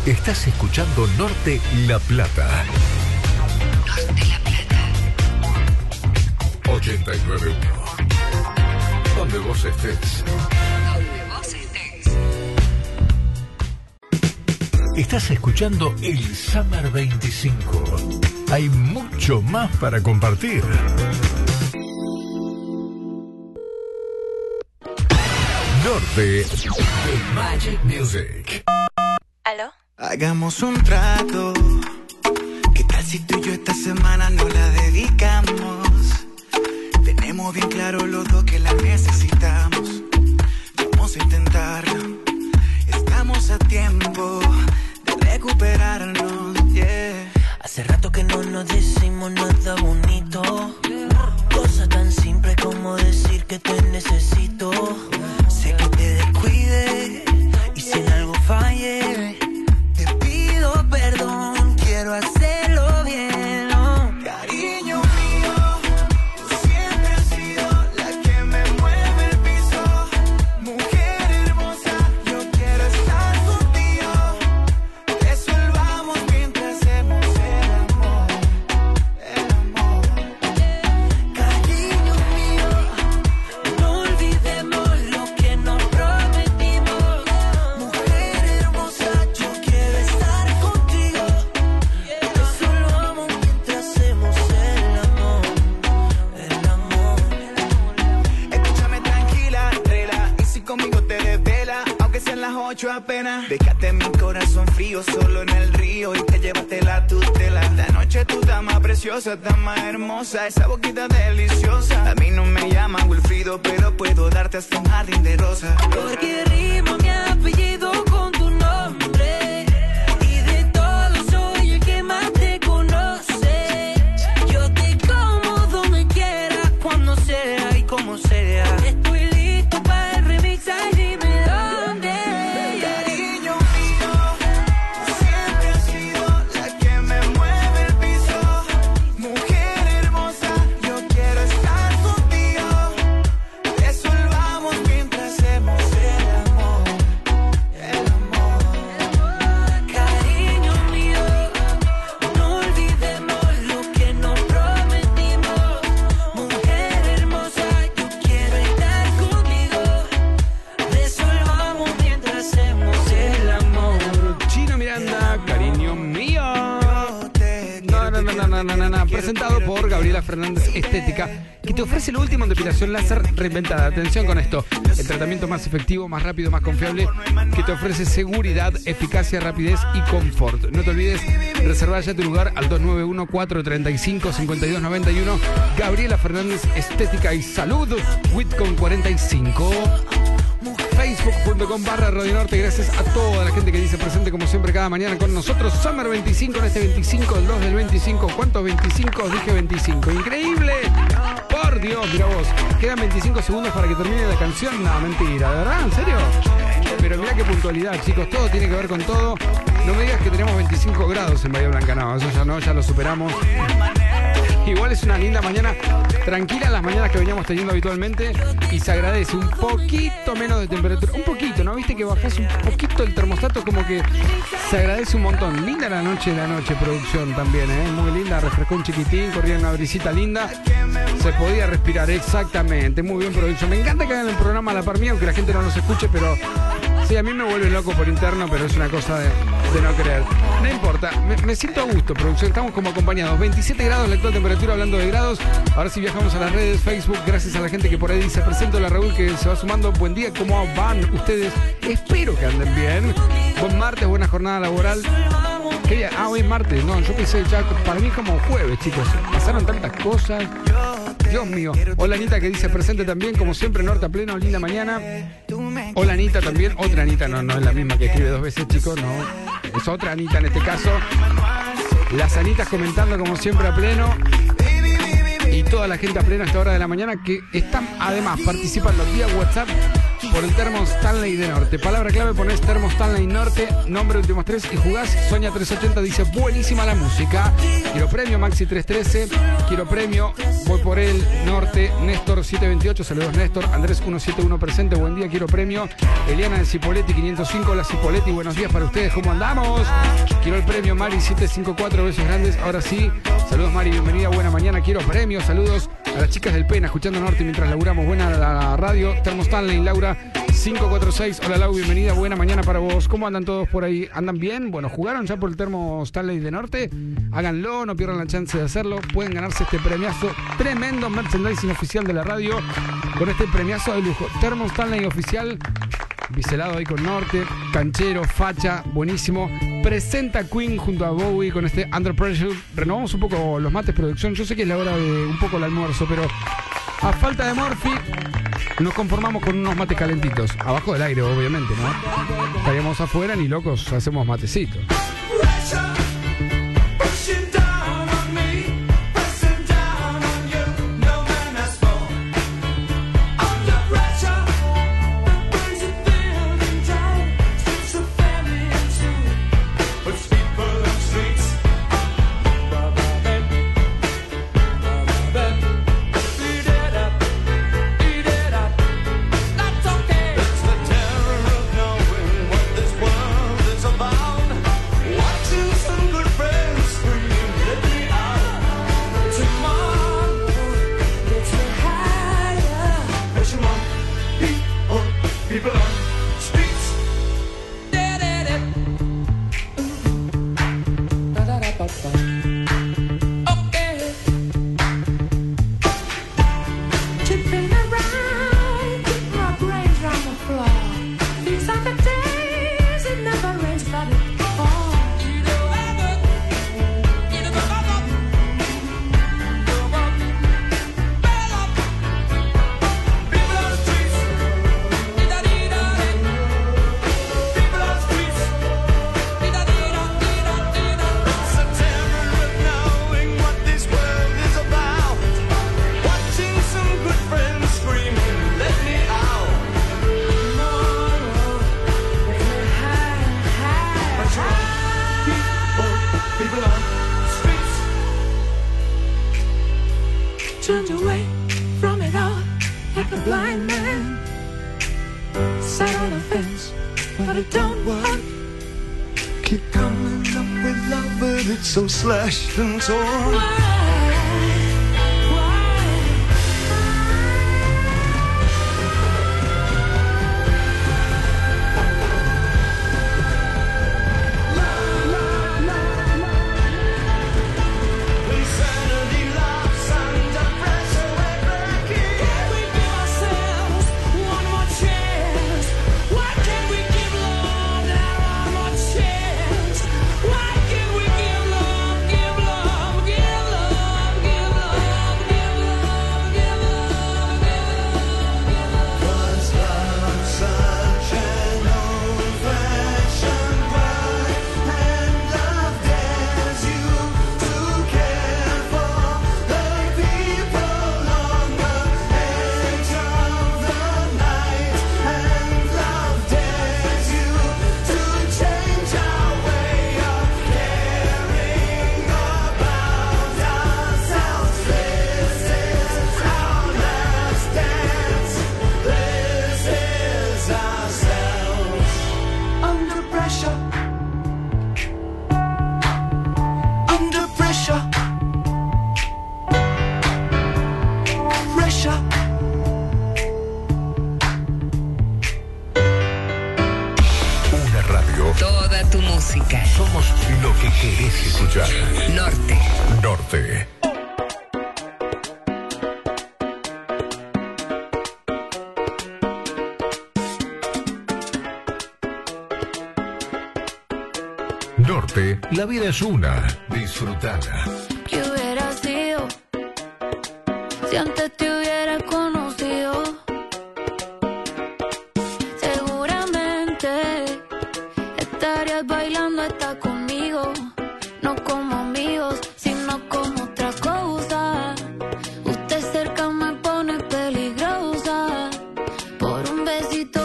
Estás escuchando Norte La Plata. Norte La Plata. 89.1. Donde vos estés. Donde vos estés. Estás escuchando el Summer 25. Hay mucho más para compartir. Norte de Magic Music. ¿Aló? Hagamos un trato. ¿Qué tal si tú y yo esta semana no la dedicamos? Tenemos bien claro los dos que la necesitamos. Vamos a intentarlo. Estamos a tiempo de recuperarnos, yeah. Hace rato que no nos decimos nada bonito. Cosa tan simple como decir que te necesito. Sé que te descuide y si en algo falle, te pido perdón, quiero hacerlo bien, oh. Cariño mío, tú siempre has sido la que me mueve el piso. Mujer hermosa, yo quiero estar contigo. Resolvamos mientras hacemos el amor, el amor. Cariño mío, no olvidemos lo que nos prometimos. Mujer hermosa, yo quiero estar contigo. Resolvamos mientras hacemos el amor, el amor. Escúchame tranquila, rela, y si conmigo te desvela, aunque sean las 8 apenas. Déjate mi corazón frío solo en el río y te llevaste la tutela. La noche tú estás más preciosa, estás más hermosa, esa boquita deliciosa. A mí no me llaman Wilfrido, pero puedo darte hasta un jardín de rosas. Porque rimo mi apellido con tu nombre y de todos soy el que más te conoce. Yo te como donde quiera, cuando sea y como sea. Estoy listo para el remix, ay dime dónde. Cariño mío, tú siempre has sido la que me mueve el piso. Mujer hermosa, yo quiero estar contigo. Resolvamos mientras hacemos el amor, el amor. Cariño mío, no olvidemos lo que nos prometimos. Mujer hermosa, yo quiero estar contigo. Resolvamos mientras hacemos el amor. Chino Miranda, cariño mío. No. Presentado por Gabriela Fernández Estética, que te ofrece lo último en depilación láser reinventada. Atención con esto: el tratamiento más efectivo, más rápido, más confiable, que te ofrece seguridad, eficacia, rapidez y confort. No te olvides, reservar ya tu lugar al 291-435-5291. Gabriela Fernández Estética y Salud, WIT con 45. Facebook.com/Radio Norte. Gracias a toda la gente que dice presente como siempre cada mañana con nosotros. Summer 25 en este 25, el 2 del 25. ¿Cuántos 25? Dije 25. ¡Increíble! Por Dios, mira vos. Quedan 25 segundos para que termine la canción. No, mentira, ¿de verdad? ¿En serio? Pero mirá qué puntualidad, chicos. Todo tiene que ver con todo. No me digas que tenemos 25 grados en Bahía Blanca. No, eso ya no, ya lo superamos. Igual es una linda mañana, tranquila las mañanas que veníamos teniendo habitualmente, y se agradece un poquito menos de temperatura, un poquito, ¿no? Viste que bajás un poquito el termostato, como que se agradece un montón. Linda la noche, producción también, muy linda, refrescó un chiquitín, corría una brisita linda, se podía respirar, exactamente, muy bien producción. Me encanta que hagan el programa a la par mía, aunque la gente no nos escuche, pero sí, a mí me vuelve loco por interno, pero es una cosa de no creer. No importa, me siento a gusto, producción, estamos como acompañados. 27 grados la actual temperatura, hablando de grados. Ahora sí viajamos a las redes, Facebook, gracias a la gente que por ahí dice, presento a la Raúl que se va sumando. Buen día, ¿cómo van ustedes? Espero que anden bien. Buen martes, buena jornada laboral. ¿Qué día? Hoy es martes, no, yo pensé ya, para mí es como jueves, chicos. Pasaron tantas cosas. Dios mío. Hola Anita que dice presente también, como siempre, Norte a pleno, linda mañana. Hola Anita también, otra Anita, no es la misma que escribe dos veces, chicos, no. Es otra Anita en este caso. Las Anitas comentando como siempre a pleno. Y toda la gente a pleno a esta hora de la mañana que están además participando vía WhatsApp por el Termo Stanley de Norte. Palabra clave, ponés Termo Stanley Norte, nombre, últimos 3 y jugás. Sonia 380 dice, buenísima la música. Quiero premio, Maxi 313. Quiero premio, voy por el Norte. Néstor 728, saludos Néstor. Andrés 171 presente, buen día, quiero premio. Eliana de Cipoletti 505, la Cipoletti, buenos días para ustedes, ¿cómo andamos? Quiero el premio, Mari 754, besos grandes. Ahora sí, saludos Mari, bienvenida, buena mañana, quiero premio. Saludos a las chicas del Pena, escuchando Norte mientras laburamos. Buena la radio. Termo Stanley, Laura 546. Hola Lau, bienvenida, buena mañana para vos. ¿Cómo andan todos por ahí? ¿Andan bien? Bueno, ¿jugaron ya por el Termo Stanley de Norte? Háganlo, no pierdan la chance de hacerlo. Pueden ganarse este premiazo, tremendo merchandising oficial de la radio, con este premiazo de lujo. Termo Stanley oficial, biselado ahí con Norte, canchero, facha, buenísimo. Presenta Queen junto a Bowie con este Under Pressure. Renovamos un poco los mates, producción. Yo sé que es la hora de un poco el almuerzo, pero a falta de Morphy nos conformamos con unos mates calentitos. Abajo del aire, obviamente, ¿no? Estaríamos afuera ni locos, hacemos matecitos. So slashed and torn. Somos lo que querés escuchar. Norte. Norte. Norte, la vida es una. Disfrutala. ¿Qué hubiera sido si antes te hubiera conocido? Seguramente estarías bailando hasta conmigo, no como amigos, sino como otra cosa. Usted cerca me pone peligrosa, por un besito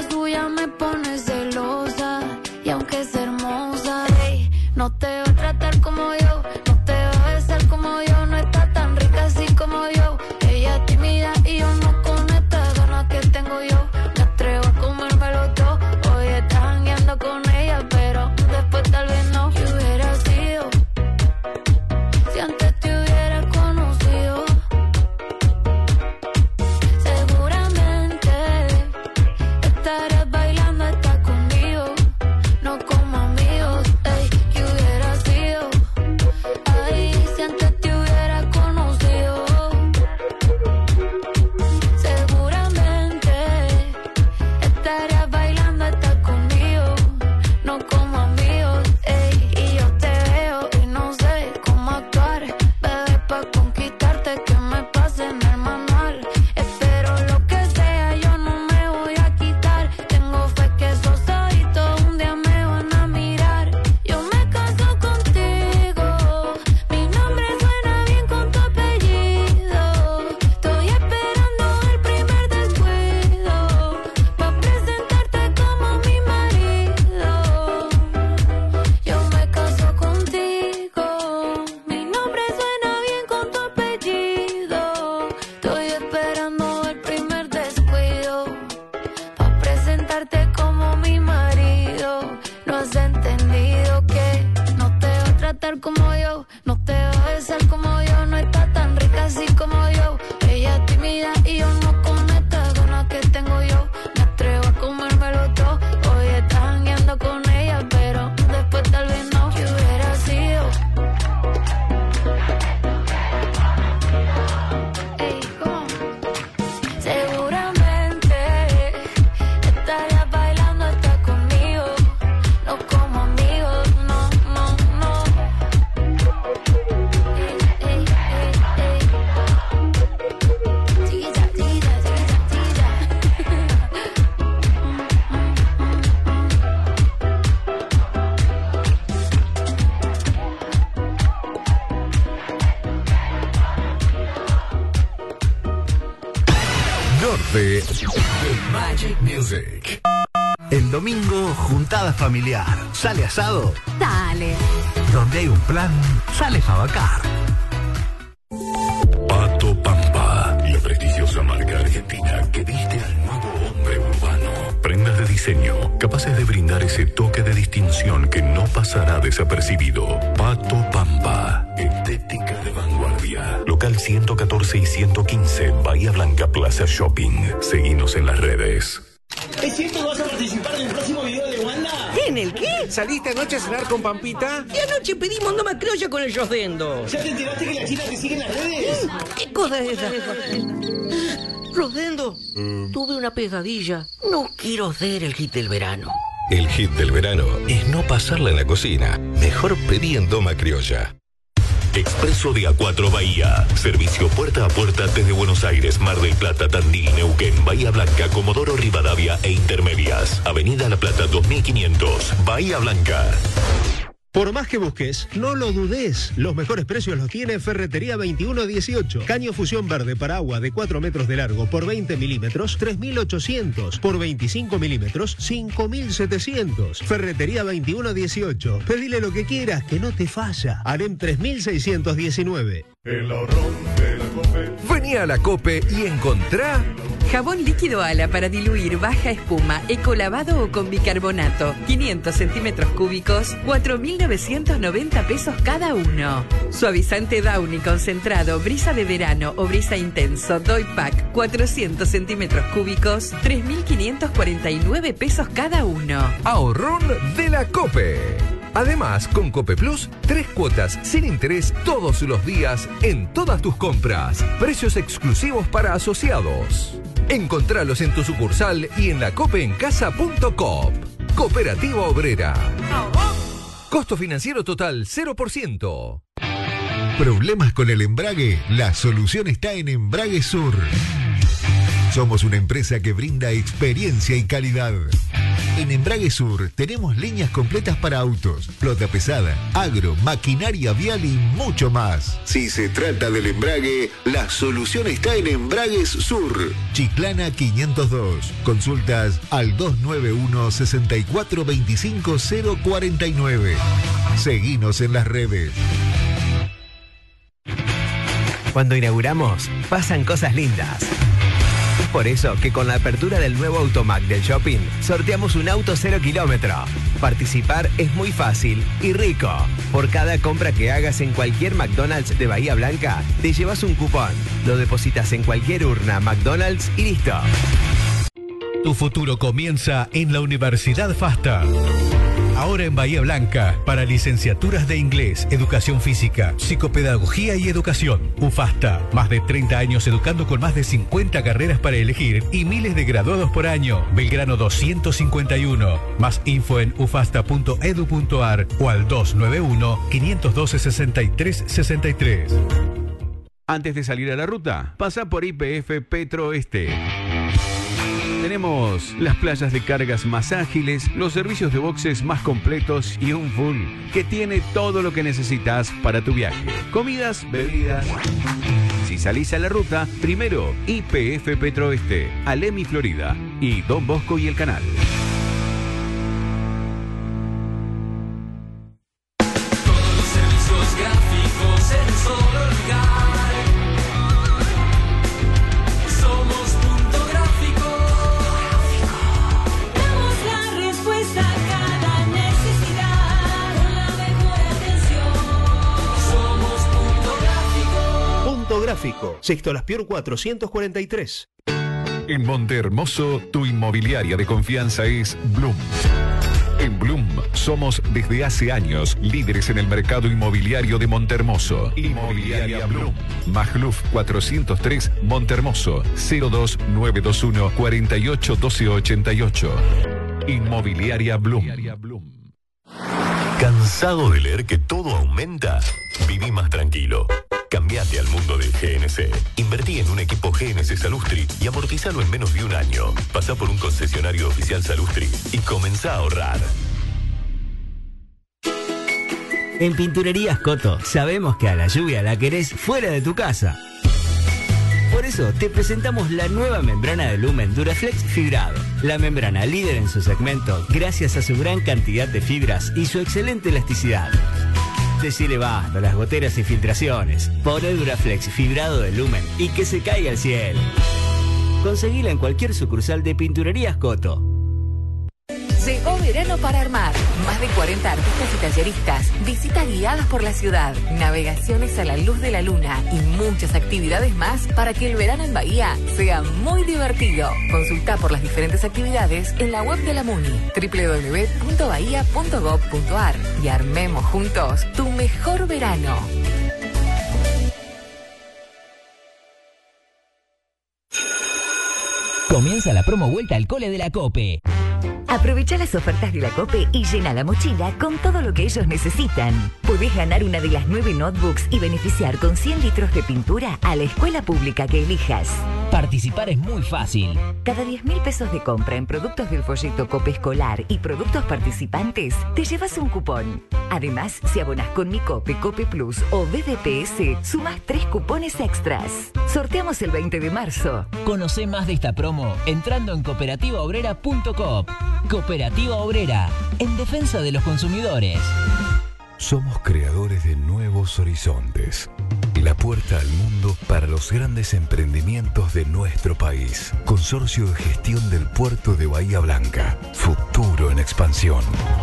suya me pone celosa. Y aunque es hermosa, ey, no te va a tratar como yo, no te va a besar como yo, no está tan rica así como yo. Ella es tímida y yo no con estas ganas que tengo yo. Me atrevo a comérmelo todo. Hoy estás jangueando con ella, pero después tal vez no. ¿Qué hubiera sido si antes te hubiera conocido? Seguramente estarías bailando hasta conmigo, no como amigos. Ey, ¿qué hubiera sido? Ay, si antes te hubiera conocido. Seguramente estarías bailando hasta conmigo, no como amigos. Ey, y yo te veo y no sé cómo actuar, bebé, pa' conquistarte que me pase en el manual. Espero lo que sea, yo no me voy a quitar. Tengo fe que esos ojitos un día me van a mirar. Yo me caso contigo, mi nombre suena bien con tu apellido. Estoy esperando el primer descuido pa' presentarte como mi marido. Yo me caso contigo, mi nombre suena bien con tu apellido. Estoy esperando el primer descuido pa' presentarte como mi marido. No has entendido que no te va a tratar como yo, no te va a besar como yo, no está tan rica así como yo. Ella es tímida y yo no con estas ganas que tengo yo. Me atrevo a comérmelo todo. Hoy estás jangueando con ella, pero después tal vez no. ¿Qué hubiera sido? Ey, ¿cómo? Seguramente estarías bailando hasta conmigo, no como amigos, no, no, no. Ey, ey, ey, ey. Chiquita, chiquita, chiquita, Norte de Magic Music. El domingo, juntada familiar. ¿Sale asado? Dale. Donde hay un plan, sale Favacar. Pato Pampa, la prestigiosa marca argentina que viste al nuevo hombre urbano. Prendas de diseño capaces de brindar ese toque de distinción que no pasará desapercibido. Pato Pampa, estética de vanguardia. Local 114 y 115, Bahía Blanca Plaza Shopping. Seguinos en las redes. ¿Es cierto que vas a participar en el próximo video de Wanda? ¿En el qué? ¿Saliste anoche a cenar con Pampita? Y anoche pedimos Noma Criolla con el Rosendo. ¿Ya te enteraste que la China te sigue en las redes? ¿Qué cosa es esa? Rosendo, tuve una pesadilla. No quiero ser el hit del verano. El hit del verano es no pasarla en la cocina. Mejor pedí en Noma Criolla. Expreso de A4 Bahía. Servicio puerta a puerta desde Buenos Aires, Mar del Plata, Tandil, Neuquén, Bahía Blanca, Comodoro Rivadavia e Intermedias. Avenida La Plata 2500, Bahía Blanca. Por más que busques, no lo dudes. Los mejores precios los tiene Ferretería 2118. Caño fusión verde para agua de 4 metros de largo por 20 milímetros, 3.800. Por 25 milímetros, 5.700. Ferretería 2118. Pedile lo que quieras, que no te falla. Arem 3619. El ahorrón de la COPE. Vení a la COPE y encontrá jabón líquido Ala para diluir baja espuma, ecolavado o con bicarbonato. 500 centímetros cúbicos, 4.990 pesos cada uno. Suavizante Downy concentrado, brisa de verano o brisa intenso, Doy Pack, 400 centímetros cúbicos, 3.549 pesos cada uno. ahorrón de la COPE. Además, con Cope Plus, 3 cuotas sin interés todos los días en todas tus compras. Precios exclusivos para asociados. Encontralos en tu sucursal y en lacopeencasa.com. Cooperativa Obrera. Costo financiero total 0%. ¿Problemas con el embrague? La solución está en Embrague Sur. Somos una empresa que brinda experiencia y calidad. En Embrague Sur tenemos líneas completas para autos, flota pesada, agro, maquinaria vial y mucho más. Si se trata del embrague, la solución está en Embragues Sur. Chiclana 502. Consultas al 291 64 25 049. Seguinos en las redes. Cuando inauguramos, pasan cosas lindas. Es por eso que con la apertura del nuevo Automac del Shopping, sorteamos un auto 0 kilómetro. Participar es muy fácil y rico. Por cada compra que hagas en cualquier McDonald's de Bahía Blanca, te llevas un cupón. Lo depositas en cualquier urna McDonald's y listo. Tu futuro comienza en la Universidad FASTA. Ahora en Bahía Blanca, para licenciaturas de inglés, educación física, psicopedagogía y educación. UFASTA, más de 30 años educando con más de 50 carreras para elegir y miles de graduados por año. Belgrano 251. Más info en ufasta.edu.ar o al 291-512-6363. Antes de salir a la ruta, pasa por YPF Petro Este. Tenemos las playas de cargas más ágiles, los servicios de boxes más completos y un full que tiene todo lo que necesitas para tu viaje. Comidas, bebidas. Si salís a la ruta, primero YPF Petro Este, Alemi, Florida y Don Bosco y El Canal. Todos los servicios gráficos en un solo lugar. Gráfico, Sexto Las Pior 443. En Montehermoso, tu inmobiliaria de confianza es Bloom. En Bloom somos desde hace años líderes en el mercado inmobiliario de Montehermoso. Inmobiliaria Bloom. Magluf 403, Montehermoso, 02921 48 12 88. Inmobiliaria Bloom. ¿Cansado de leer que todo aumenta? Viví más tranquilo. Cambiate al mundo del GNC. Invertí en un equipo GNC Salustri y amortizalo en menos de un año. Pasá por un concesionario oficial Salustri y comenzá a ahorrar. En Pinturerías Coto sabemos que a la lluvia la querés fuera de tu casa. Por eso te presentamos la nueva membrana de Lumen Duraflex fibrado. La membrana líder en su segmento gracias a su gran cantidad de fibras y su excelente elasticidad. Decirle basta a las goteras y filtraciones. Poné Duraflex fibrado de Lumen y que se caiga al cielo. Conseguila en cualquier sucursal de Pinturerías Coto. Llegó verano para armar. Más de 40 artistas y talleristas, visitas guiadas por la ciudad, navegaciones a la luz de la luna y muchas actividades más para que el verano en Bahía sea muy divertido. Consulta por las diferentes actividades en la web de la MUNI, www.bahia.gov.ar, y armemos juntos tu mejor verano. Comienza la promo vuelta al cole de la COPE. Aprovecha las ofertas de la COPE y llena la mochila con todo lo que ellos necesitan. Podés ganar una de las 9 notebooks y beneficiar con 100 litros de pintura a la escuela pública que elijas. Participar es muy fácil. Cada 10.000 pesos de compra en productos del folleto COPE escolar y productos participantes, te llevas un cupón. Además, si abonás con Mi COPE, COPE Plus o BDPS, sumás 3 cupones extras. Sorteamos el 20 de marzo. Conocé más de esta promo entrando en cooperativaobrera.com. Cooperativa Obrera, en defensa de los consumidores. Somos creadores de nuevos horizontes. La puerta al mundo para los grandes emprendimientos de nuestro país. Consorcio de Gestión del Puerto de Bahía Blanca. Futuro en expansión.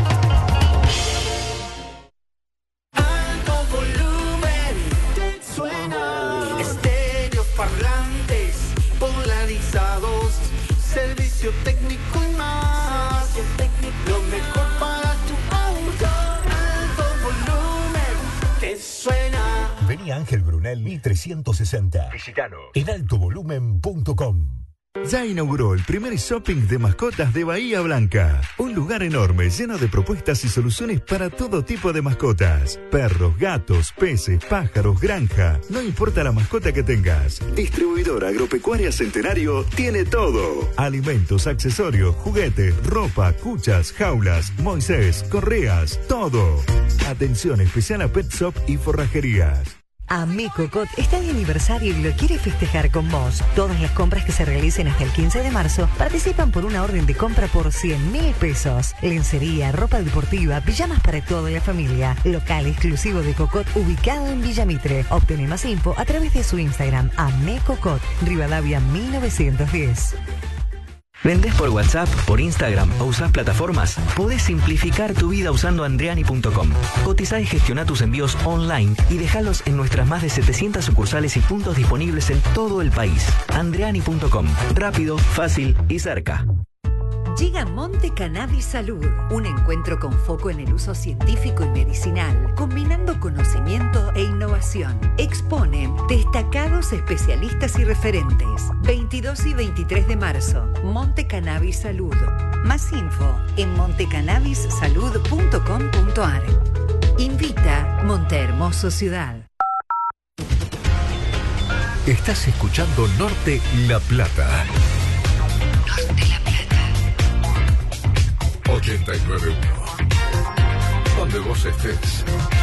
Alto volumen, suena. Estéreos parlantes, polarizados, servicio técnico y más. Lo mejor para tu auto. Alto volumen, te suena. Vení Ángel Brunel 1360. Visítalo En altovolumen.com. Ya inauguró el primer shopping de mascotas de Bahía Blanca. Un lugar enorme lleno de propuestas y soluciones para todo tipo de mascotas. Perros, gatos, peces, pájaros, granja. No importa la mascota que tengas. Distribuidor Agropecuaria Centenario tiene todo. Alimentos, accesorios, juguetes, ropa, cuchas, jaulas, Moisés, correas, todo. Atención especial a Pet Shop y forrajerías. AME Cocot está de aniversario y lo quiere festejar con vos. Todas las compras que se realicen hasta el 15 de marzo participan por una orden de compra por 100.000 pesos. Lencería, ropa deportiva, pijamas para toda la familia. Local exclusivo de Cocot ubicado en Villa Mitre. Obtené más info a través de su Instagram AME Cocot, Rivadavia 1910. ¿Vendés por WhatsApp, por Instagram o usás plataformas? Podés simplificar tu vida usando Andreani.com. Cotizá y gestiona tus envíos online y dejalos en nuestras más de 700 sucursales y puntos disponibles en todo el país. Andreani.com. Rápido, fácil y cerca. Llega Monte Cannabis Salud, un encuentro con foco en el uso científico y medicinal, combinando conocimiento e innovación. Exponen destacados especialistas y referentes. 22 y 23 de marzo, Monte Cannabis Salud. Más info en montecannabissalud.com.ar. Invita Montehermoso Ciudad. Estás escuchando Norte La Plata. Norte La Plata. 89.1. Donde vos estés.